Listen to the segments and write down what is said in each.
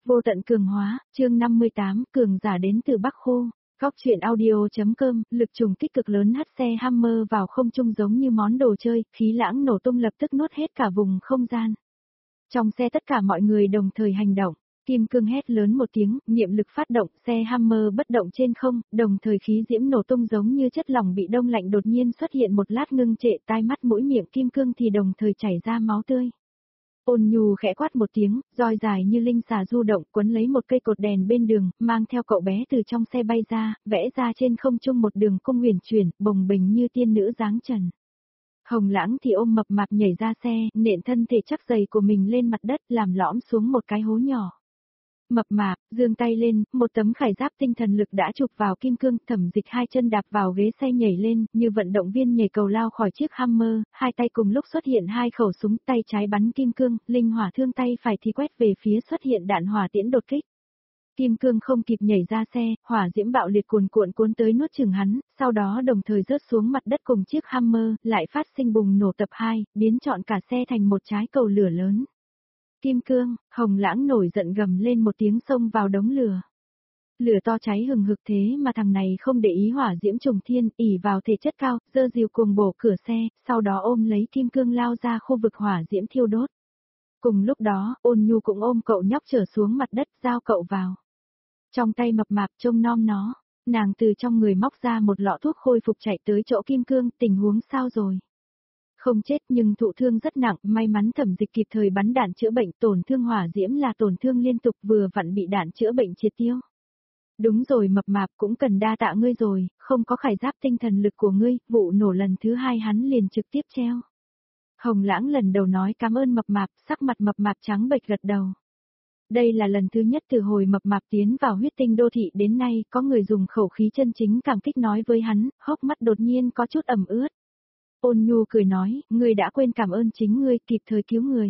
Vô tận cường hóa, chương 58, cường giả đến từ Bắc Khu. Góc truyện audio.com, lực trùng kích cực lớn hất xe Hammer vào không trung giống như món đồ chơi, khí lãng nổ tung lập tức nuốt hết cả vùng không gian. Trong xe tất cả mọi người đồng thời hành động, kim cương hét lớn một tiếng, niệm lực phát động, xe Hammer bất động trên không, đồng thời khí diễm nổ tung giống như chất lỏng bị đông lạnh đột nhiên xuất hiện một lát ngưng trệ, tai mắt mũi miệng kim cương thì đồng thời chảy ra máu tươi. Ôn Nhu khẽ quát một tiếng, roi dài như linh xà du động quấn lấy một cây cột đèn bên đường, mang theo cậu bé từ trong xe bay ra, vẽ ra trên không trung một đường cung huyền chuyển, bồng bềnh như tiên nữ dáng trần. Hồng Lãng thì ôm mập mạp nhảy ra xe, nện thân thể chắc dày của mình lên mặt đất, làm lõm xuống một cái hố nhỏ. Mập mạp, giương tay lên, một tấm khải giáp tinh thần lực đã chụp vào kim cương, Thẩm Dịch hai chân đạp vào ghế xe nhảy lên, như vận động viên nhảy cầu lao khỏi chiếc Hammer, hai tay cùng lúc xuất hiện hai khẩu súng, tay trái bắn kim cương, linh hỏa thương tay phải thì quét về phía xuất hiện đạn hỏa tiễn đột kích. Kim cương không kịp nhảy ra xe, hỏa diễm bạo liệt cuồn cuộn cuốn tới nuốt chửng hắn, sau đó đồng thời rớt xuống mặt đất cùng chiếc Hammer, lại phát sinh bùng nổ tập 2, biến trọn cả xe thành một trái cầu lửa lớn. Kim cương, Hồng Lãng nổi giận gầm lên một tiếng xông vào đống lửa. Lửa to cháy hừng hực thế mà thằng này không để ý hỏa diễm trùng thiên, ỉ vào thể chất cao, giơ rìu cuồng bổ cửa xe, sau đó ôm lấy kim cương lao ra khu vực hỏa diễm thiêu đốt. Cùng lúc đó, Ôn Nhu cũng ôm cậu nhóc trở xuống mặt đất, giao cậu vào. Trong tay mập mạp trông nom nó, nàng từ trong người móc ra một lọ thuốc khôi phục chạy tới chỗ kim cương, tình huống sao rồi? Không chết nhưng thụ thương rất nặng, may mắn Thẩm Dịch kịp thời bắn đạn chữa bệnh, tổn thương hỏa diễm là tổn thương liên tục vừa vặn bị đạn chữa bệnh triệt tiêu. Đúng rồi mập mạp cũng cần đa tạ ngươi rồi, không có khải giáp tinh thần lực của ngươi, vụ nổ lần thứ 2 hắn liền trực tiếp treo. Hồng Lãng lần đầu nói cảm ơn mập mạp, sắc mặt mập mạp trắng bệch gật đầu. Đây là lần thứ nhất từ hồi mập mạp tiến vào huyết tinh đô thị đến nay, có người dùng khẩu khí chân chính cảm kích nói với hắn, hốc mắt đột nhiên có chút ẩm ướt. Ôn Nhu cười nói, ngươi đã quên cảm ơn chính ngươi kịp thời cứu người.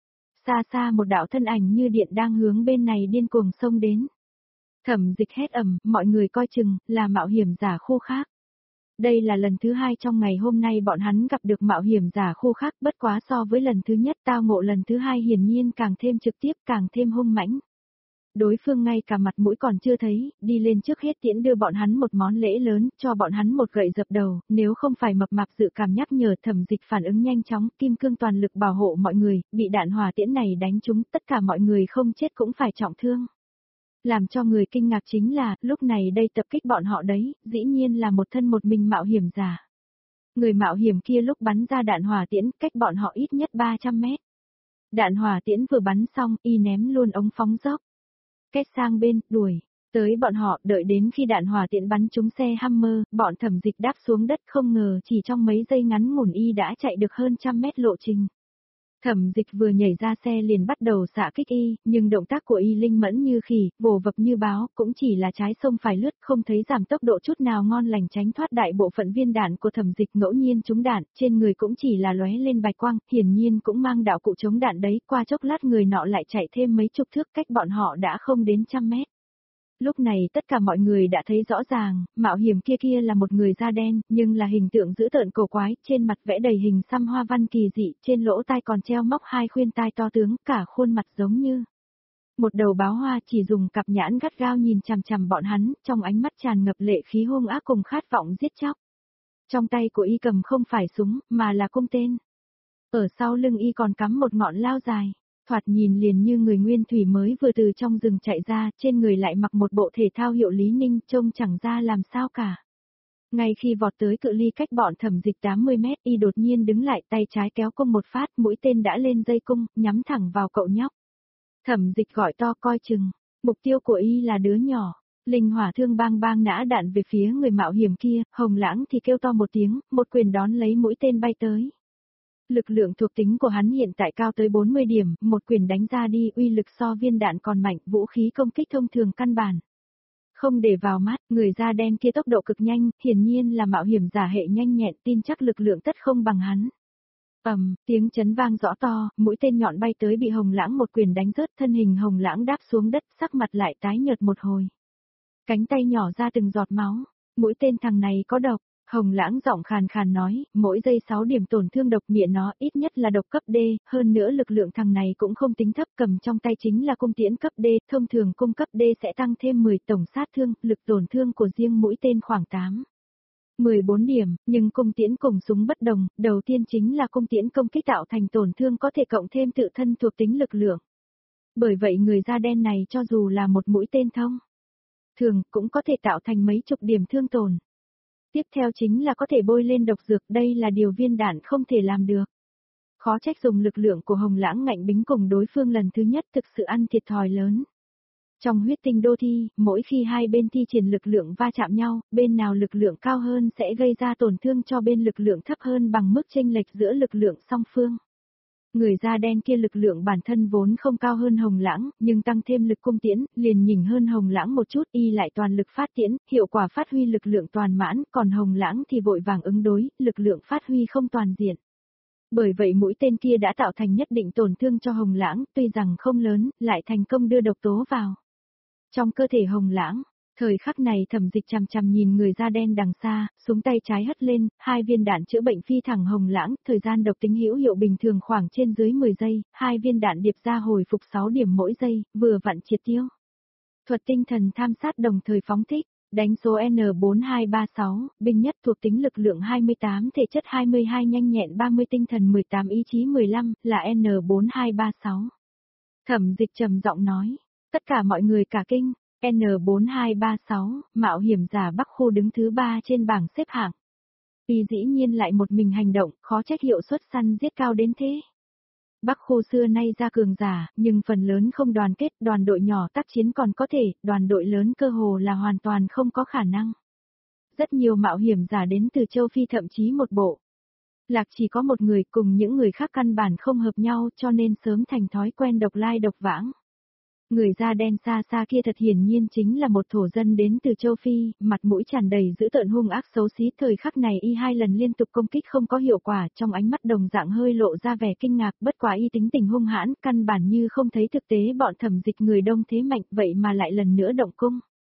Xa xa một đạo thân ảnh như điện đang hướng bên này điên cuồng xông đến. Thẩm Dịch hét ầm, mọi người coi chừng, là mạo hiểm giả khu khác. Đây là lần thứ 2 trong ngày hôm nay bọn hắn gặp được mạo hiểm giả khu khác, bất quá so với lần thứ nhất tao ngộ lần thứ 2 hiển nhiên càng thêm trực tiếp, càng thêm hung mãnh. Đối phương ngay cả mặt mũi còn chưa thấy, đi lên trước hết tiễn đưa bọn hắn một món lễ lớn, cho bọn hắn một gậy dập đầu, nếu không phải mập mạp dự cảm nhắc nhở Thẩm Dịch phản ứng nhanh chóng, kim cương toàn lực bảo hộ mọi người, bị đạn hỏa tiễn này đánh trúng, tất cả mọi người không chết cũng phải trọng thương. Làm cho người kinh ngạc chính là, lúc này đây tập kích bọn họ đấy, dĩ nhiên là một thân một mình mạo hiểm giả. Người mạo hiểm kia lúc bắn ra đạn hỏa tiễn, cách bọn họ ít nhất 300 mét. Đạn hỏa tiễn vừa bắn xong, y ném luôn ống phóng dốc. Kết sang bên, đuổi, tới bọn họ, đợi đến khi đạn hỏa tiễn bắn trúng xe Hammer, bọn Thẩm Dịch đáp xuống đất không ngờ chỉ trong mấy giây ngắn ngủn y đã chạy được hơn 100 mét lộ trình. Thẩm Dịch vừa nhảy ra xe liền bắt đầu xạ kích y, nhưng động tác của y linh mẫn như khỉ, vồ vập như báo, cũng chỉ là trái sông phải lướt, không thấy giảm tốc độ chút nào ngon lành tránh thoát đại bộ phận viên đạn của Thẩm Dịch ngẫu nhiên trúng đạn, trên người cũng chỉ là lóe lên bạch quang, hiển nhiên cũng mang đạo cụ chống đạn đấy, qua chốc lát người nọ lại chạy thêm mấy chục thước cách bọn họ đã không đến 100 mét. Lúc này tất cả mọi người đã thấy rõ ràng, mạo hiểm kia là một người da đen, nhưng là hình tượng dữ tợn cổ quái, trên mặt vẽ đầy hình xăm hoa văn kỳ dị, trên lỗ tai còn treo móc 2 khuyên tai to tướng, cả khuôn mặt giống như một đầu báo hoa, chỉ dùng cặp nhãn gắt gao nhìn chằm chằm bọn hắn, trong ánh mắt tràn ngập lệ khí hung ác cùng khát vọng giết chóc. Trong tay của y cầm không phải súng, mà là cung tên. Ở sau lưng y còn cắm một ngọn lao dài. Thoạt nhìn liền như người nguyên thủy mới vừa từ trong rừng chạy ra, trên người lại mặc một bộ thể thao hiệu Lý Ninh, trông chẳng ra làm sao cả. Ngay khi vọt tới cự ly cách bọn Thẩm Dịch 80 mét, y đột nhiên đứng lại, tay trái kéo cung một phát, mũi tên đã lên dây cung, nhắm thẳng vào cậu nhóc. Thẩm Dịch gọi to coi chừng, mục tiêu của y là đứa nhỏ. Linh hỏa thương bang bang nã đạn về phía người mạo hiểm kia, Hồng Lãng thì kêu to một tiếng, một quyền đón lấy mũi tên bay tới. Lực lượng thuộc tính của hắn hiện tại cao tới 40 điểm, một quyền đánh ra đi uy lực so viên đạn còn mạnh, vũ khí công kích thông thường căn bản. Không để vào mắt, người da đen kia tốc độ cực nhanh, hiển nhiên là mạo hiểm giả hệ nhanh nhẹn, tin chắc lực lượng tất không bằng hắn. Tiếng chấn vang rõ to, mũi tên nhọn bay tới bị Hồng Lãng một quyền đánh rớt, thân hình Hồng Lãng đáp xuống đất, sắc mặt lại tái nhợt một hồi. Cánh tay nhỏ ra từng giọt máu, mũi tên thằng này có độc. Hồng Lãng giọng khàn khàn nói, mỗi giây 6 điểm tổn thương độc miệng nó ít nhất là độc cấp D, hơn nữa lực lượng thằng này cũng không tính thấp, cầm trong tay chính là cung tiễn cấp D, thông thường cung cấp D sẽ tăng thêm 10 tổng sát thương, lực tổn thương của riêng mũi tên khoảng 14 điểm, nhưng cung tiễn cùng súng bất đồng, đầu tiên chính là cung tiễn công kích tạo thành tổn thương có thể cộng thêm tự thân thuộc tính lực lượng. Bởi vậy người da đen này cho dù là một mũi tên thông thường cũng có thể tạo thành mấy chục điểm thương tổn. Tiếp theo chính là có thể bôi lên độc dược, đây là điều viên đạn không thể làm được. Khó trách dùng lực lượng của Hồng Lãng ngạnh bính cùng đối phương lần thứ nhất thực sự ăn thiệt thòi lớn. Trong huyết tinh đô thi, mỗi khi hai bên thi triển lực lượng va chạm nhau, bên nào lực lượng cao hơn sẽ gây ra tổn thương cho bên lực lượng thấp hơn bằng mức chênh lệch giữa lực lượng song phương. Người da đen kia lực lượng bản thân vốn không cao hơn Hồng Lãng, nhưng tăng thêm lực cung tiễn, liền nhỉnh hơn Hồng Lãng một chút, y lại toàn lực phát tiễn, hiệu quả phát huy lực lượng toàn mãn, còn Hồng Lãng thì vội vàng ứng đối, lực lượng phát huy không toàn diện. Bởi vậy mũi tên kia đã tạo thành nhất định tổn thương cho Hồng Lãng, tuy rằng không lớn, lại thành công đưa độc tố vào trong cơ thể Hồng Lãng. Thời khắc này Thẩm Dịch chằm chằm nhìn người da đen đằng xa, súng tay trái hất lên, 2 viên đạn chữa bệnh phi thẳng Hồng Lãng, thời gian độc tính hữu hiệu bình thường khoảng trên dưới 10 giây, 2 viên đạn điệp ra hồi phục 6 điểm mỗi giây, vừa vặn triệt tiêu. Thuật tinh thần tham sát đồng thời phóng thích, đánh số N4236, binh nhất thuộc tính lực lượng 28, thể chất 22, nhanh nhẹn 30, tinh thần 18, ý chí 15, là N4236. Thẩm Dịch trầm giọng nói, tất cả mọi người cả kinh. N4236, mạo hiểm giả Bắc Khu đứng thứ 3 trên bảng xếp hạng. Y dĩ nhiên lại một mình hành động, khó trách hiệu suất săn giết cao đến thế. Bắc Khu xưa nay ra cường giả, nhưng phần lớn không đoàn kết, đoàn đội nhỏ tác chiến còn có thể, đoàn đội lớn cơ hồ là hoàn toàn không có khả năng. Rất nhiều mạo hiểm giả đến từ châu Phi thậm chí một bộ. Lạc chỉ có một người cùng những người khác căn bản không hợp nhau cho nên sớm thành thói quen độc lai độc vãng. Người da đen xa xa kia thật hiển nhiên chính là một thổ dân đến từ châu Phi, mặt mũi tràn đầy dữ tợn hung ác xấu xí. Thời khắc này y 2 lần liên tục công kích không có hiệu quả, trong ánh mắt đồng dạng hơi lộ ra vẻ kinh ngạc, bất quá y tính tình hung hãn, căn bản như không thấy thực tế bọn Thẩm Dịch người đông thế mạnh, vậy mà lại lần nữa động cung.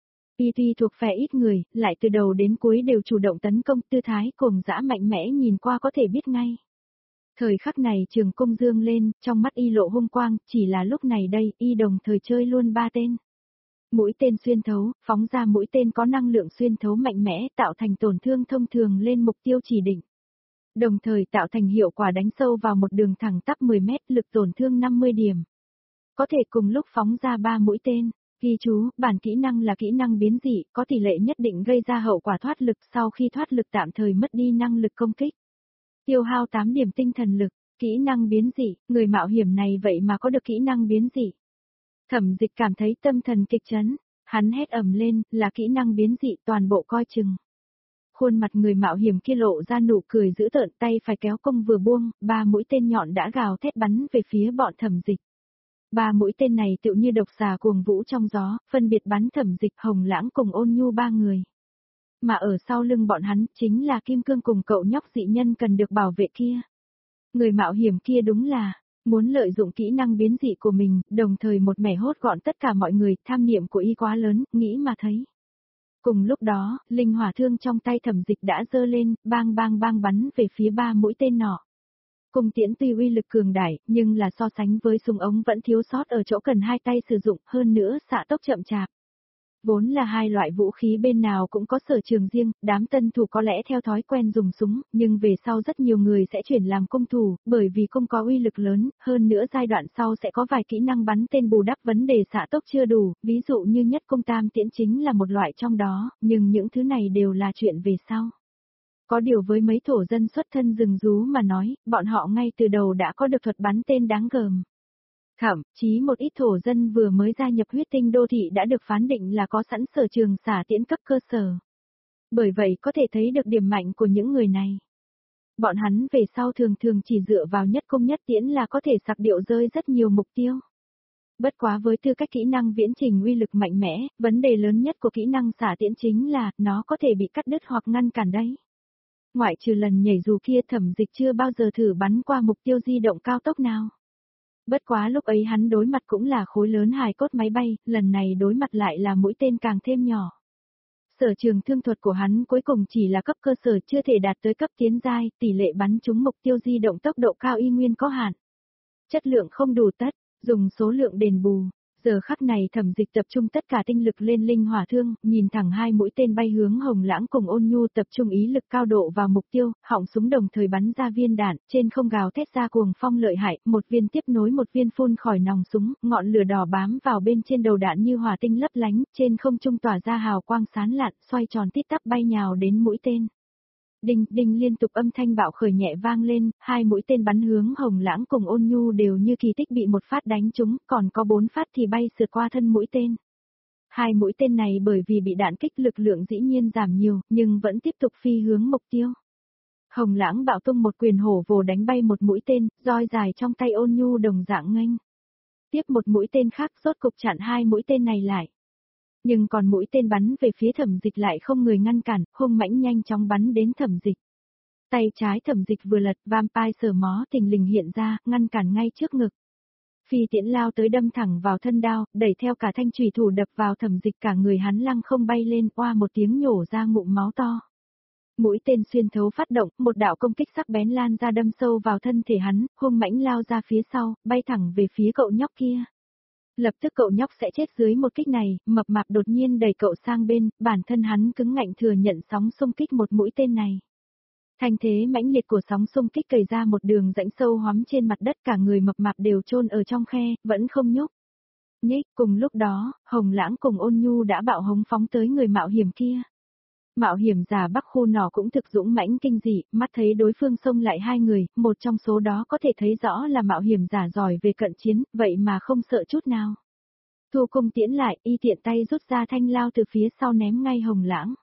Y tuy thuộc phe ít người, lại từ đầu đến cuối đều chủ động tấn công, tư thái cuồng dã mạnh mẽ nhìn qua có thể biết ngay. Thời khắc này trường cung dương lên, trong mắt y lộ hung quang, chỉ là lúc này đây, y đồng thời chơi luôn 3 tên. Mũi tên xuyên thấu, phóng ra mũi tên có năng lượng xuyên thấu mạnh mẽ, tạo thành tổn thương thông thường lên mục tiêu chỉ định. Đồng thời tạo thành hiệu quả đánh sâu vào một đường thẳng tắp 10 mét, lực tổn thương 50 điểm. Có thể cùng lúc phóng ra 3 mũi tên. Ghi chú, bản kỹ năng là kỹ năng biến dị, có tỷ lệ nhất định gây ra hậu quả thoát lực, sau khi thoát lực tạm thời mất đi năng lực công kích. Tiêu hao 8 điểm tinh thần lực, kỹ năng biến dị, người mạo hiểm này vậy mà có được kỹ năng biến dị. Thẩm Dịch cảm thấy tâm thần kịch chấn, hắn hét ầm lên, là kỹ năng biến dị, toàn bộ coi chừng. Khuôn mặt người mạo hiểm kia lộ ra nụ cười dữ tợn, tay phải kéo cung vừa buông, 3 mũi tên nhọn đã gào thét bắn về phía bọn Thẩm Dịch. 3 mũi tên này tựu như độc xà cuồng vũ trong gió, phân biệt bắn Thẩm Dịch, Hồng Lãng cùng Ôn Nhu 3 người. Mà ở sau lưng bọn hắn chính là Kim Cương cùng cậu nhóc dị nhân cần được bảo vệ kia. Người mạo hiểm kia đúng là muốn lợi dụng kỹ năng biến dị của mình, đồng thời một mẻ hốt gọn tất cả mọi người, tham niệm của y quá lớn, nghĩ mà thấy. Cùng lúc đó, linh hỏa thương trong tay Thẩm Dịch đã giơ lên, bang bang bang bắn về phía 3 mũi tên nọ. Cung tiễn tuy uy lực cường đại, nhưng là so sánh với súng ống vẫn thiếu sót ở chỗ cần 2 tay sử dụng, hơn nữa xạ tốc chậm chạp. Vốn là 2 loại vũ khí bên nào cũng có sở trường riêng, đám tân thủ có lẽ theo thói quen dùng súng, nhưng về sau rất nhiều người sẽ chuyển làm cung thủ, bởi vì cung có uy lực lớn, hơn nữa giai đoạn sau sẽ có vài kỹ năng bắn tên bù đắp vấn đề xạ tốc chưa đủ, ví dụ như nhất cung tam tiễn chính là một loại trong đó, nhưng những thứ này đều là chuyện về sau. Có điều với mấy thổ dân xuất thân rừng rú mà nói, bọn họ ngay từ đầu đã có được thuật bắn tên đáng gờm. Thậm chí một ít thổ dân vừa mới gia nhập huyết tinh đô thị đã được phán định là có sẵn sở trường xả tiễn cấp cơ sở. Bởi vậy có thể thấy được điểm mạnh của những người này. Bọn hắn về sau thường thường chỉ dựa vào nhất công nhất tiễn là có thể sặc điệu rơi rất nhiều mục tiêu. Bất quá với tư cách kỹ năng viễn trình uy lực mạnh mẽ, vấn đề lớn nhất của kỹ năng xả tiễn chính là nó có thể bị cắt đứt hoặc ngăn cản đấy. Ngoại trừ lần nhảy dù kia Thẩm Dịch chưa bao giờ thử bắn qua mục tiêu di động cao tốc nào. Bất quá lúc ấy hắn đối mặt cũng là khối lớn hài cốt máy bay, lần này đối mặt lại là mũi tên càng thêm nhỏ. Sở trường thương thuật của hắn cuối cùng chỉ là cấp cơ sở chưa thể đạt tới cấp tiến giai, tỷ lệ bắn trúng mục tiêu di động tốc độ cao y nguyên có hạn. Chất lượng không đủ tất, dùng số lượng đền bù. Giờ khắc này Thẩm Dịch tập trung tất cả tinh lực lên linh hỏa thương, nhìn thẳng hai mũi tên bay hướng Hồng Lãng cùng Ôn Nhu, tập trung ý lực cao độ vào mục tiêu, họng súng đồng thời bắn ra viên đạn, trên không gào thét ra cuồng phong lợi hại, một viên tiếp nối một viên phun khỏi nòng súng, ngọn lửa đỏ bám vào bên trên đầu đạn như hỏa tinh lấp lánh, trên không trung tỏa ra hào quang sáng lạn, xoay tròn tít tắp bay nhào đến mũi tên. Đinh, đinh liên tục âm thanh bạo khởi nhẹ vang lên, hai mũi tên bắn hướng Hồng Lãng cùng Ôn Nhu đều như kỳ tích bị một phát đánh trúng, còn có 4 phát thì bay sượt qua thân mũi tên. Hai mũi tên này bởi vì bị đạn kích lực lượng dĩ nhiên giảm nhiều, nhưng vẫn tiếp tục phi hướng mục tiêu. Hồng Lãng bạo tung một quyền hổ vồ đánh bay một mũi tên, roi dài trong tay Ôn Nhu đồng dạng nghênh. Tiếp một mũi tên khác rốt cục chặn hai mũi tên này lại. Nhưng còn mũi tên bắn về phía Thẩm Dịch lại không người ngăn cản, hung mãnh nhanh chóng bắn đến Thẩm Dịch. Tay trái Thẩm Dịch vừa lật, vampire sờ mó thình lình hiện ra, ngăn cản ngay trước ngực. Phi tiễn lao tới đâm thẳng vào thân đao, đẩy theo cả thanh chùy thủ đập vào Thẩm Dịch, cả người hắn lăng không bay lên, oa một tiếng nhổ ra ngụm máu to. Mũi tên xuyên thấu phát động, một đạo công kích sắc bén lan ra đâm sâu vào thân thể hắn, hung mãnh lao ra phía sau, bay thẳng về phía cậu nhóc kia. Lập tức cậu nhóc sẽ chết dưới một kích này, mập mạp đột nhiên đẩy cậu sang bên, bản thân hắn cứng ngạnh thừa nhận sóng xung kích một mũi tên này. Thanh thế mãnh liệt của sóng xung kích cày ra một đường rãnh sâu hoắm trên mặt đất, cả người mập mạp đều chôn ở trong khe, vẫn không nhúc. Nhích, cùng lúc đó, Hồng Lãng cùng Ôn Nhu đã bạo hống phóng tới người mạo hiểm kia. Mạo hiểm giả Bắc Khu nỏ cũng thực dũng mãnh kinh dị, mắt thấy đối phương xông lại hai người, một trong số đó có thể thấy rõ là mạo hiểm giả giỏi về cận chiến, vậy mà không sợ chút nào. Thu cung tiễn lại, y tiện tay rút ra thanh lao từ phía sau ném ngay Hồng Lãng.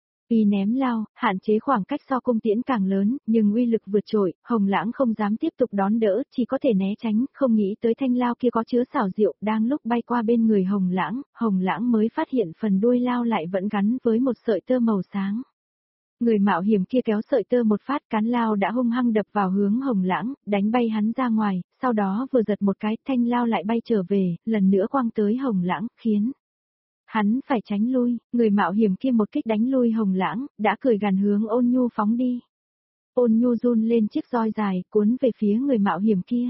Y ném lao, hạn chế khoảng cách so cung tiễn càng lớn, nhưng uy lực vượt trội, Hồng Lãng không dám tiếp tục đón đỡ, chỉ có thể né tránh, không nghĩ tới thanh lao kia có chứa xảo diệu, đang lúc bay qua bên người Hồng Lãng mới phát hiện phần đuôi lao lại vẫn gắn với một sợi tơ màu sáng. Người mạo hiểm kia kéo sợi tơ một phát, cán lao đã hung hăng đập vào hướng Hồng Lãng, đánh bay hắn ra ngoài, sau đó vừa giật một cái, thanh lao lại bay trở về, lần nữa quăng tới Hồng Lãng, khiến hắn phải tránh lui, người mạo hiểm kia một kích đánh lui Hồng Lãng, đã cười gằn hướng Ôn Nhu phóng đi. Ôn Nhu run lên chiếc roi dài, cuốn về phía người mạo hiểm kia.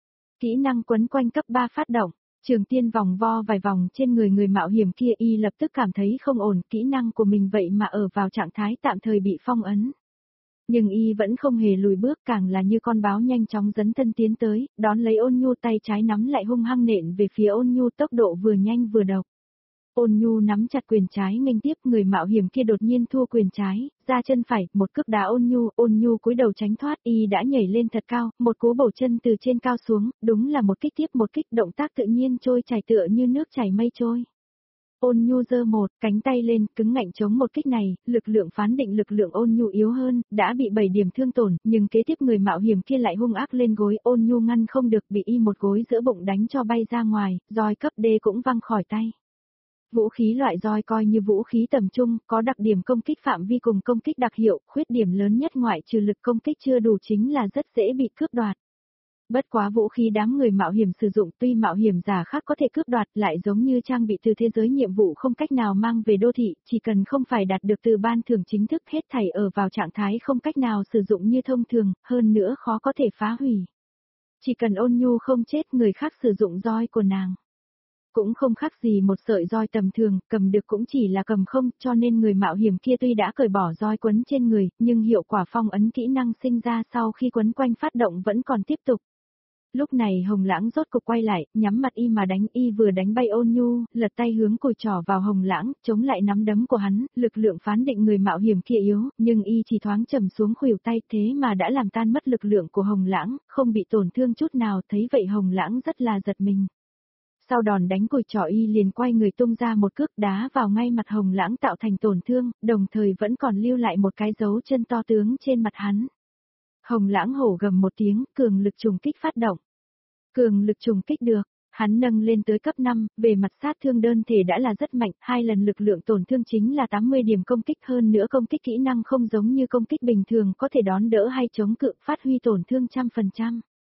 Kỹ năng quấn quanh cấp 3 phát động, Trường Tiên vòng vo vài vòng trên người mạo hiểm kia, y lập tức cảm thấy không ổn, kỹ năng của mình vậy mà ở vào trạng thái tạm thời bị phong ấn. Nhưng y vẫn không hề lùi bước, càng là như con báo nhanh chóng dấn thân tiến tới, đón lấy Ôn Nhu, tay trái nắm lại hung hăng nện về phía Ôn Nhu, tốc độ vừa nhanh vừa độc. Ôn Nhu nắm chặt quyền trái nghênh tiếp, người mạo hiểm kia đột nhiên thua quyền trái, ra chân phải, một cước đá Ôn Nhu cúi đầu tránh thoát, y đã nhảy lên thật cao, một cú bổ chân từ trên cao xuống, đúng là một kích tiếp một kích, động tác tự nhiên trôi chảy tựa như nước chảy mây trôi. Ôn Nhu giơ một cánh tay lên, cứng ngạnh chống một kích này, lực lượng phán định lực lượng Ôn Nhu yếu hơn, đã bị 7 điểm thương tổn, nhưng kế tiếp người mạo hiểm kia lại hung ác lên gối, Ôn Nhu ngăn không được, bị y một gối giữa bụng đánh cho bay ra ngoài, roi cấp D cũng văng khỏi tay. Vũ khí loại roi coi như vũ khí tầm trung, có đặc điểm công kích phạm vi cùng công kích đặc hiệu, khuyết điểm lớn nhất ngoại trừ lực công kích chưa đủ chính là rất dễ bị cướp đoạt. Bất quá vũ khí đám người mạo hiểm sử dụng, tuy mạo hiểm giả khác có thể cướp đoạt, lại giống như trang bị từ thế giới nhiệm vụ không cách nào mang về đô thị, chỉ cần không phải đạt được từ ban thưởng chính thức, hết thảy ở vào trạng thái không cách nào sử dụng như thông thường, hơn nữa khó có thể phá hủy. Chỉ cần Ôn Nhu không chết, người khác sử dụng roi của nàng cũng không khác gì một sợi roi tầm thường, cầm được cũng chỉ là cầm không, cho nên người mạo hiểm kia tuy đã cởi bỏ roi quấn trên người, nhưng hiệu quả phong ấn kỹ năng sinh ra sau khi quấn quanh phát động vẫn còn tiếp tục. Lúc này Hồng Lãng rốt cục quay lại, nhắm mặt y mà đánh, y vừa đánh bay Ôn Nhu, lật tay hướng cùi trỏ vào Hồng Lãng, chống lại nắm đấm của hắn, lực lượng phán định người mạo hiểm kia yếu, nhưng y chỉ thoáng trầm xuống khuỷu tay, thế mà đã làm tan mất lực lượng của Hồng Lãng, không bị tổn thương chút nào, thấy vậy Hồng Lãng rất là giật mình. Sau đòn đánh cùi trỏ y liền quay người tung ra một cước đá vào ngay mặt Hồng Lãng tạo thành tổn thương, đồng thời vẫn còn lưu lại một cái dấu chân to tướng trên mặt hắn. Hồng Lãng hổ gầm một tiếng, cường lực trùng kích phát động. Cường lực trùng kích được, hắn nâng lên tới cấp 5, về mặt sát thương đơn thể đã là rất mạnh, 2 lần lực lượng tổn thương chính là 80 điểm công kích, hơn nữa công kích kỹ năng không giống như công kích bình thường có thể đón đỡ hay chống cự, phát huy tổn thương 100%.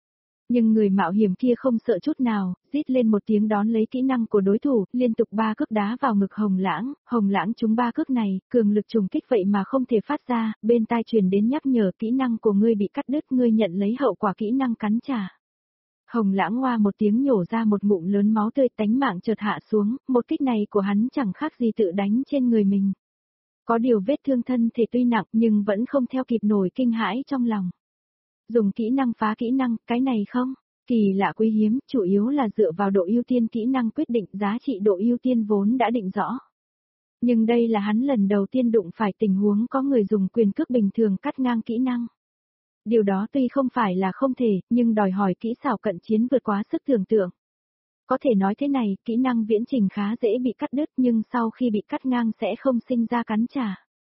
Nhưng người mạo hiểm kia không sợ chút nào, rít lên một tiếng đón lấy kỹ năng của đối thủ, liên tục 3 cước đá vào ngực Hồng Lãng trúng 3 cước này, cường lực trùng kích vậy mà không thể phát ra, bên tai truyền đến nhắc nhở kỹ năng của ngươi bị cắt đứt, ngươi nhận lấy hậu quả kỹ năng cắn trả. Hồng Lãng hoa một tiếng nhổ ra một ngụm lớn máu tươi, tánh mạng chợt hạ xuống, một kích này của hắn chẳng khác gì tự đánh trên người mình. Có điều vết thương thân thể tuy nặng nhưng vẫn không theo kịp nổi kinh hãi trong lòng. Dùng kỹ năng phá kỹ năng, cái này không? Kỳ lạ quý hiếm, chủ yếu là dựa vào độ ưu tiên kỹ năng quyết định giá trị độ ưu tiên vốn đã định rõ. Nhưng đây là hắn lần đầu tiên đụng phải tình huống có người dùng quyền cước bình thường cắt ngang kỹ năng. Điều đó tuy không phải là không thể, nhưng đòi hỏi kỹ xảo cận chiến vượt quá sức tưởng tượng. Có thể nói thế này, kỹ năng viễn trình khá dễ bị cắt đứt nhưng sau khi bị cắt ngang sẽ không sinh ra cắn trả.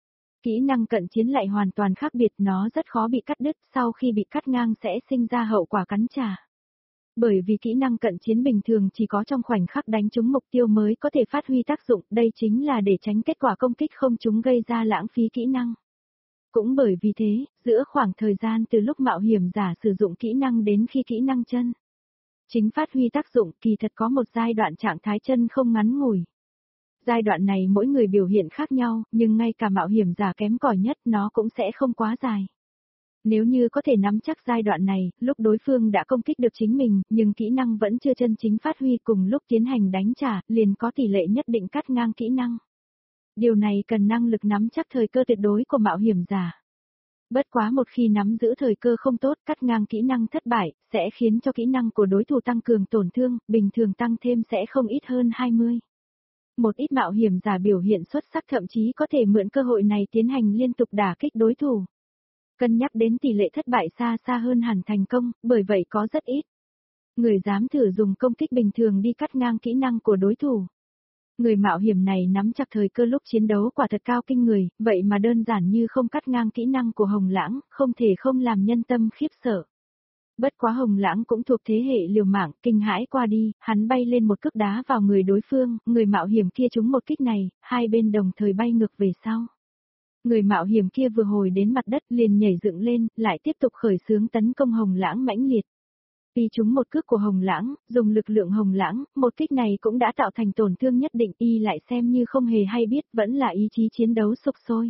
Kỹ năng cận chiến lại hoàn toàn khác biệt, nó rất khó bị cắt đứt, sau khi bị cắt ngang sẽ sinh ra hậu quả cắn trả. Bởi vì kỹ năng cận chiến bình thường chỉ có trong khoảnh khắc đánh trúng mục tiêu mới có thể phát huy tác dụng, đây chính là để tránh kết quả công kích không trúng gây ra lãng phí kỹ năng. Cũng bởi vì thế, giữa khoảng thời gian từ lúc mạo hiểm giả sử dụng kỹ năng đến khi kỹ năng chân chính phát huy tác dụng, kỳ thật có một giai đoạn trạng thái chân không ngắn ngủi. Giai đoạn này mỗi người biểu hiện khác nhau, nhưng ngay cả mạo hiểm giả kém cỏi nhất nó cũng sẽ không quá dài. Nếu như có thể nắm chắc giai đoạn này, lúc đối phương đã công kích được chính mình, nhưng kỹ năng vẫn chưa chân chính phát huy, cùng lúc tiến hành đánh trả, liền có tỷ lệ nhất định cắt ngang kỹ năng. Điều này cần năng lực nắm chắc thời cơ tuyệt đối của mạo hiểm giả. Bất quá một khi nắm giữ thời cơ không tốt, cắt ngang kỹ năng thất bại, sẽ khiến cho kỹ năng của đối thủ tăng cường tổn thương, bình thường tăng thêm sẽ không ít hơn 20. Một ít mạo hiểm giả biểu hiện xuất sắc thậm chí có thể mượn cơ hội này tiến hành liên tục đả kích đối thủ. Cân nhắc đến tỷ lệ thất bại xa xa hơn hẳn thành công, bởi vậy có rất ít người dám thử dùng công kích bình thường đi cắt ngang kỹ năng của đối thủ. Người mạo hiểm này nắm chặt thời cơ lúc chiến đấu quả thật cao kinh người, vậy mà đơn giản như không cắt ngang kỹ năng của Hồng Lãng, không thể không làm nhân tâm khiếp sợ. Bất quá Hồng Lãng cũng thuộc thế hệ liều mạng, kinh hãi qua đi, hắn bay lên một cước đá vào người đối phương, người mạo hiểm kia trúng một kích này, hai bên đồng thời bay ngược về sau. Người mạo hiểm kia vừa hồi đến mặt đất liền nhảy dựng lên, lại tiếp tục khởi xướng tấn công Hồng Lãng mãnh liệt. Vì trúng một cước của Hồng Lãng, dùng lực lượng Hồng Lãng, một kích này cũng đã tạo thành tổn thương nhất định, y lại xem như không hề hay biết, vẫn là ý chí chiến đấu sục sôi.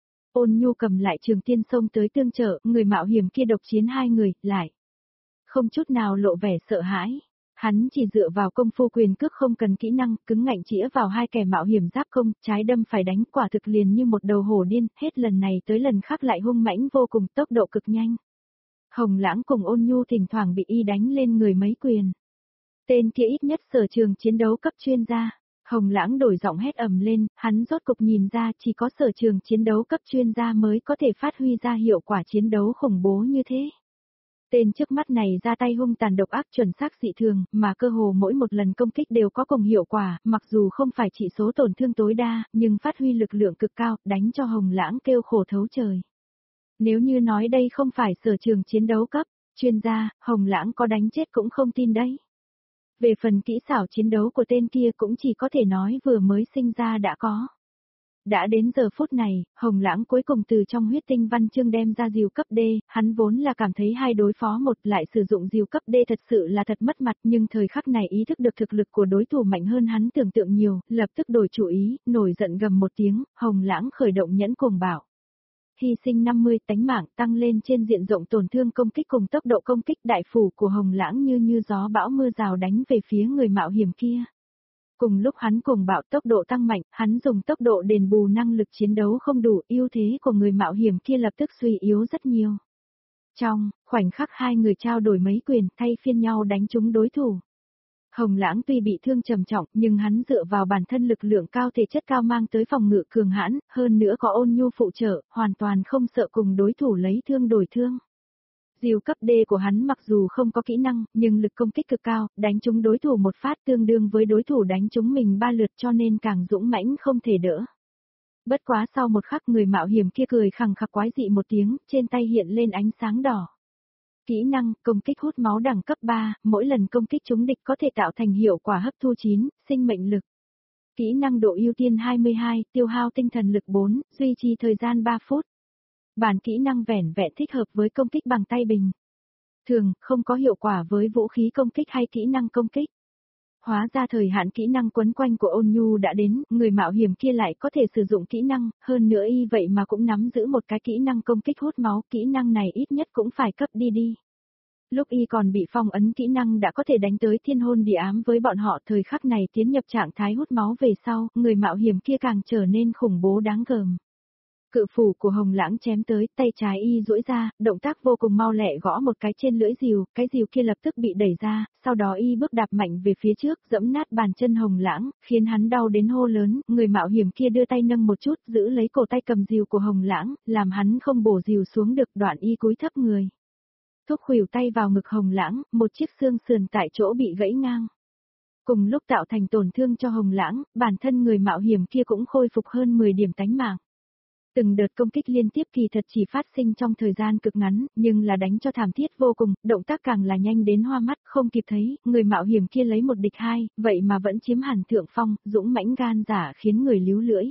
Ôn Nhu cầm lại trường tiên xông tới tương trợ, người mạo hiểm kia độc chiến hai người, lại không chút nào lộ vẻ sợ hãi. Hắn chỉ dựa vào công phu quyền cước không cần kỹ năng, cứng ngạnh chĩa vào hai kẻ mạo hiểm giáp công, trái đâm phải đánh, quả thực liền như một đầu hổ điên, hết lần này tới lần khác lại hung mãnh vô cùng, tốc độ cực nhanh. Hồng Lãng cùng Ôn Nhu thỉnh thoảng bị y đánh lên người mấy quyền. Tên kia ít nhất sở trường chiến đấu cấp chuyên gia. Hồng Lãng đổi giọng hét ầm lên, hắn rốt cục nhìn ra chỉ có sở trường chiến đấu cấp chuyên gia mới có thể phát huy ra hiệu quả chiến đấu khủng bố như thế. Tên trước mắt này ra tay hung tàn độc ác chuẩn xác dị thường, mà cơ hồ mỗi một lần công kích đều có cùng hiệu quả, mặc dù không phải chỉ số tổn thương tối đa, nhưng phát huy lực lượng cực cao, đánh cho Hồng Lãng kêu khổ thấu trời. Nếu như nói đây không phải sở trường chiến đấu cấp chuyên gia, Hồng Lãng có đánh chết cũng không tin đấy. Về phần kỹ xảo chiến đấu của tên kia cũng chỉ có thể nói vừa mới sinh ra đã có. Đã đến giờ phút này, Hồng Lãng cuối cùng từ trong huyết tinh văn chương đem ra diều cấp D, hắn vốn là cảm thấy hai đối phó một lại sử dụng diều cấp D thật sự là thật mất mặt, nhưng thời khắc này ý thức được thực lực của đối thủ mạnh hơn hắn tưởng tượng nhiều, lập tức đổi chủ ý, nổi giận gầm một tiếng, Hồng Lãng khởi động nhẫn cuồng bạo. Hy sinh 50 tánh mạng tăng lên trên diện rộng tổn thương công kích cùng tốc độ công kích đại phủ của Hồng Lãng như gió bão mưa rào đánh về phía người mạo hiểm kia. Cùng lúc hắn cuồng bạo tốc độ tăng mạnh, hắn dùng tốc độ đền bù năng lực chiến đấu không đủ, ưu thế của người mạo hiểm kia lập tức suy yếu rất nhiều. Trong khoảnh khắc hai người trao đổi mấy quyền thay phiên nhau đánh trúng đối thủ. Hồng Lãng tuy bị thương trầm trọng nhưng hắn dựa vào bản thân lực lượng cao thể chất cao mang tới phòng ngự cường hãn, hơn nữa có Ôn Nhu phụ trợ, hoàn toàn không sợ cùng đối thủ lấy thương đổi thương. Diều cấp D của hắn mặc dù không có kỹ năng, nhưng lực công kích cực cao, đánh trúng đối thủ một phát tương đương với đối thủ đánh trúng mình 3 lượt cho nên càng dũng mãnh không thể đỡ. Bất quá sau một khắc người mạo hiểm kia cười khằng khặc quái dị một tiếng, trên tay hiện lên ánh sáng đỏ. Kỹ năng, công kích hút máu đẳng cấp 3, mỗi lần công kích trúng địch có thể tạo thành hiệu quả hấp thu 9, sinh mệnh lực. Kỹ năng độ ưu tiên 22, tiêu hao tinh thần lực 4, duy trì thời gian 3 phút. Bản kỹ năng vẻn vẹn thích hợp với công kích bằng tay bình. thường, không có hiệu quả với vũ khí công kích hay kỹ năng công kích. Hóa ra thời hạn kỹ năng quấn quanh của Ôn Nhu đã đến, người mạo hiểm kia lại có thể sử dụng kỹ năng, hơn nữa y vậy mà cũng nắm giữ một cái kỹ năng công kích hút máu, kỹ năng này ít nhất cũng phải cấp đi. Lúc y còn bị phong ấn kỹ năng đã có thể đánh tới thiên hôn địa ám với bọn họ, thời khắc này tiến nhập trạng thái hút máu về sau, người mạo hiểm kia càng trở nên khủng bố đáng gờm. Cự phủ của Hồng Lãng chém tới, tay trái y duỗi ra, động tác vô cùng mau lẹ gõ một cái trên lưỡi rìu, cái rìu kia lập tức bị đẩy ra, sau đó y bước đạp mạnh về phía trước, giẫm nát bàn chân Hồng Lãng, khiến hắn đau đến hô lớn, người mạo hiểm kia đưa tay nâng một chút, giữ lấy cổ tay cầm rìu của Hồng Lãng, làm hắn không bổ rìu xuống được, đoạn y cúi thấp người. Thúc khuỷu tay vào ngực Hồng Lãng, một chiếc xương sườn tại chỗ bị gãy ngang. Cùng lúc tạo thành tổn thương cho Hồng Lãng, bản thân người mạo hiểm kia cũng khôi phục hơn 10 điểm tánh mạng. Từng đợt công kích liên tiếp kỳ thật chỉ phát sinh trong thời gian cực ngắn, nhưng là đánh cho thảm thiết vô cùng, động tác càng là nhanh đến hoa mắt, không kịp thấy, người mạo hiểm kia lấy một địch hai, vậy mà vẫn chiếm hẳn thượng phong, dũng mãnh gan giả khiến người líu lưỡi.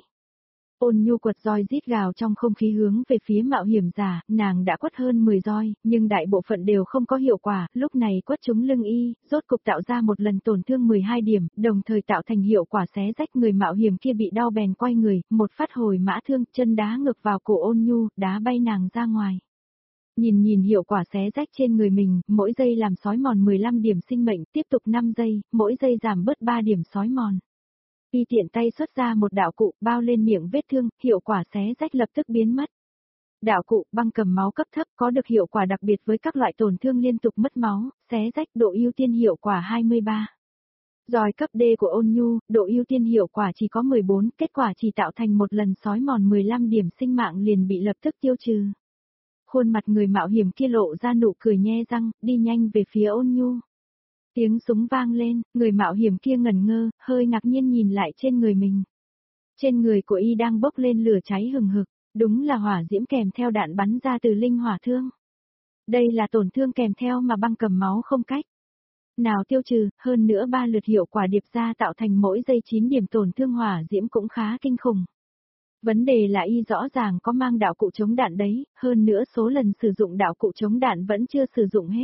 Ôn Nhu quật roi rít gào trong không khí hướng về phía mạo hiểm giả, nàng đã quất hơn 10 roi, nhưng đại bộ phận đều không có hiệu quả, lúc này quất trúng lưng y, rốt cục tạo ra một lần tổn thương 12 điểm, đồng thời tạo thành hiệu quả xé rách, người mạo hiểm kia bị đau bèn quay người, một phát hồi mã thương, chân đá ngược vào cổ Ôn Nhu, đá bay nàng ra ngoài. Nhìn hiệu quả xé rách trên người mình, mỗi giây làm xói mòn 15 điểm sinh mệnh, tiếp tục 5 giây, mỗi giây giảm bớt 3 điểm xói mòn. Y tiện tay xuất ra một đạo cụ, bao lên miệng vết thương, hiệu quả xé rách lập tức biến mất. Đạo cụ, băng cầm máu cấp thấp có được hiệu quả đặc biệt với các loại tổn thương liên tục mất máu, xé rách độ ưu tiên hiệu quả 23. Roi cấp D của Ôn Nhu, độ ưu tiên hiệu quả chỉ có 14, kết quả chỉ tạo thành một lần xói mòn 15 điểm sinh mạng liền bị lập tức tiêu trừ. Khuôn mặt người mạo hiểm kia lộ ra nụ cười nhe răng, đi nhanh về phía Ôn Nhu. Tiếng súng vang lên, người mạo hiểm kia ngẩn ngơ, hơi ngạc nhiên nhìn lại trên người mình. Trên người của y đang bốc lên lửa cháy hừng hực, đúng là hỏa diễm kèm theo đạn bắn ra từ linh hỏa thương. Đây là tổn thương kèm theo mà băng cầm máu không cách nào tiêu trừ, hơn nữa 3 lượt hiệu quả điệp ra tạo thành mỗi giây 9 điểm tổn thương hỏa diễm cũng khá kinh khủng. Vấn đề là y rõ ràng có mang đạo cụ chống đạn đấy, hơn nữa số lần sử dụng đạo cụ chống đạn vẫn chưa sử dụng hết.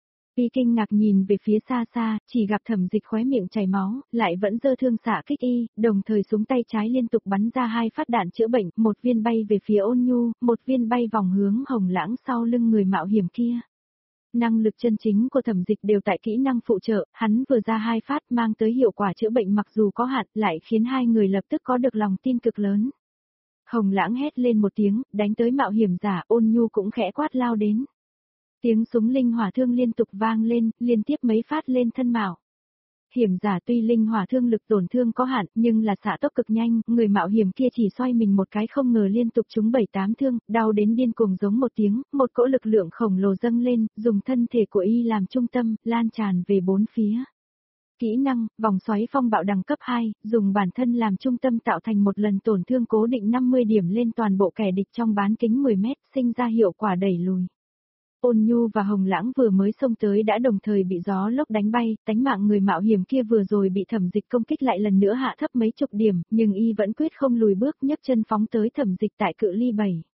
Y kinh ngạc nhìn về phía xa xa, chỉ gặp Thẩm Dịch khóe miệng chảy máu, lại vẫn giơ thương xạ kích y, đồng thời súng tay trái liên tục bắn ra 2 phát đạn chữa bệnh, một viên bay về phía Ôn Nhu, một viên bay vòng hướng Hồng Lãng sau lưng người mạo hiểm kia. Năng lực chân chính của Thẩm Dịch đều tại kỹ năng phụ trợ, hắn vừa ra 2 phát mang tới hiệu quả chữa bệnh mặc dù có hạn, lại khiến hai người lập tức có được lòng tin cực lớn. Hồng Lãng hét lên một tiếng, đánh tới mạo hiểm giả, Ôn Nhu cũng khẽ quát lao đến. Tiếng súng linh hỏa thương liên tục vang lên, liên tiếp mấy phát lên thân mạo. Hiểm giả tuy linh hỏa thương lực tổn thương có hạn, nhưng là xạ tốc cực nhanh, người mạo hiểm kia chỉ xoay mình một cái không ngờ liên tục trúng 7-8 thương, đau đến điên cuồng giống một tiếng, một cỗ lực lượng khổng lồ dâng lên, dùng thân thể của y làm trung tâm, lan tràn về bốn phía. Kỹ năng, vòng xoáy phong bạo đẳng cấp 2, dùng bản thân làm trung tâm tạo thành một lần tổn thương cố định 50 điểm lên toàn bộ kẻ địch trong bán kính 10 mét, sinh ra hiệu quả đẩy lùi. Ôn Nhu và Hồng Lãng vừa mới xông tới đã đồng thời bị gió lốc đánh bay, tánh mạng người mạo hiểm kia vừa rồi bị Thẩm Dịch công kích lại lần nữa hạ thấp mấy chục điểm, nhưng y vẫn quyết không lùi bước, nhấc chân phóng tới Thẩm Dịch tại cự ly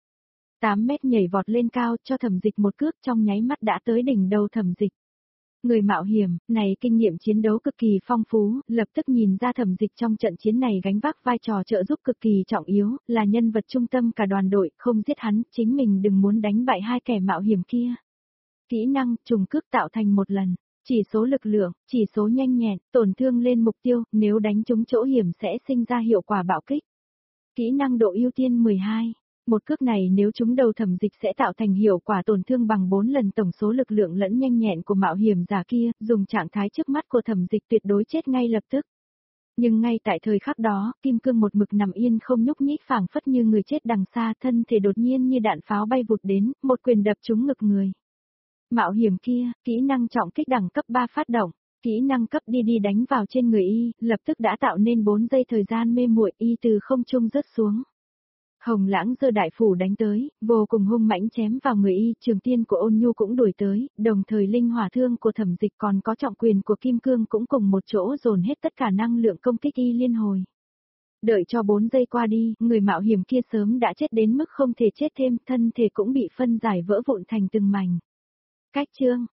7-8 mét nhảy vọt lên cao cho Thẩm Dịch một cước, trong nháy mắt đã tới đỉnh đầu Thẩm Dịch. Người mạo hiểm, này kinh nghiệm chiến đấu cực kỳ phong phú, lập tức nhìn ra Thẩm Dịch trong trận chiến này gánh vác vai trò trợ giúp cực kỳ trọng yếu, là nhân vật trung tâm cả đoàn đội, không giết hắn, chính mình đừng muốn đánh bại hai kẻ mạo hiểm kia. Kỹ năng, trùng cước tạo thành một lần, chỉ số lực lượng, chỉ số nhanh nhẹn, tổn thương lên mục tiêu, nếu đánh trúng chỗ hiểm sẽ sinh ra hiệu quả bạo kích. Kỹ năng độ ưu tiên 12. Một cước này nếu trúng đầu Thẩm Dịch sẽ tạo thành hiệu quả tổn thương bằng 4 lần tổng số lực lượng lẫn nhanh nhẹn của mạo hiểm giả kia, dùng trạng thái trước mắt của Thẩm Dịch tuyệt đối chết ngay lập tức. Nhưng ngay tại thời khắc đó, Kim Cương một mực nằm yên không nhúc nhích phảng phất như người chết đằng xa, thân thể đột nhiên như đạn pháo bay vụt đến, một quyền đập trúng ngực người. Mạo hiểm kia, kỹ năng trọng kích đẳng cấp 3 phát động, kỹ năng cấp đi đánh vào trên người y, lập tức đã tạo nên 4 giây thời gian mê muội, y từ không trung rớt xuống. Hồng Lãng giơ đại phủ đánh tới, vô cùng hung mãnh chém vào người y, trường tiên của Ôn Nhu cũng đuổi tới, đồng thời linh hỏa thương của Thẩm Dịch còn có trọng quyền của Kim Cương cũng cùng một chỗ dồn hết tất cả năng lượng công kích y liên hồi. Đợi cho 4 giây qua đi, người mạo hiểm kia sớm đã chết đến mức không thể chết thêm, thân thể cũng bị phân giải vỡ vụn thành từng mảnh. Cách chương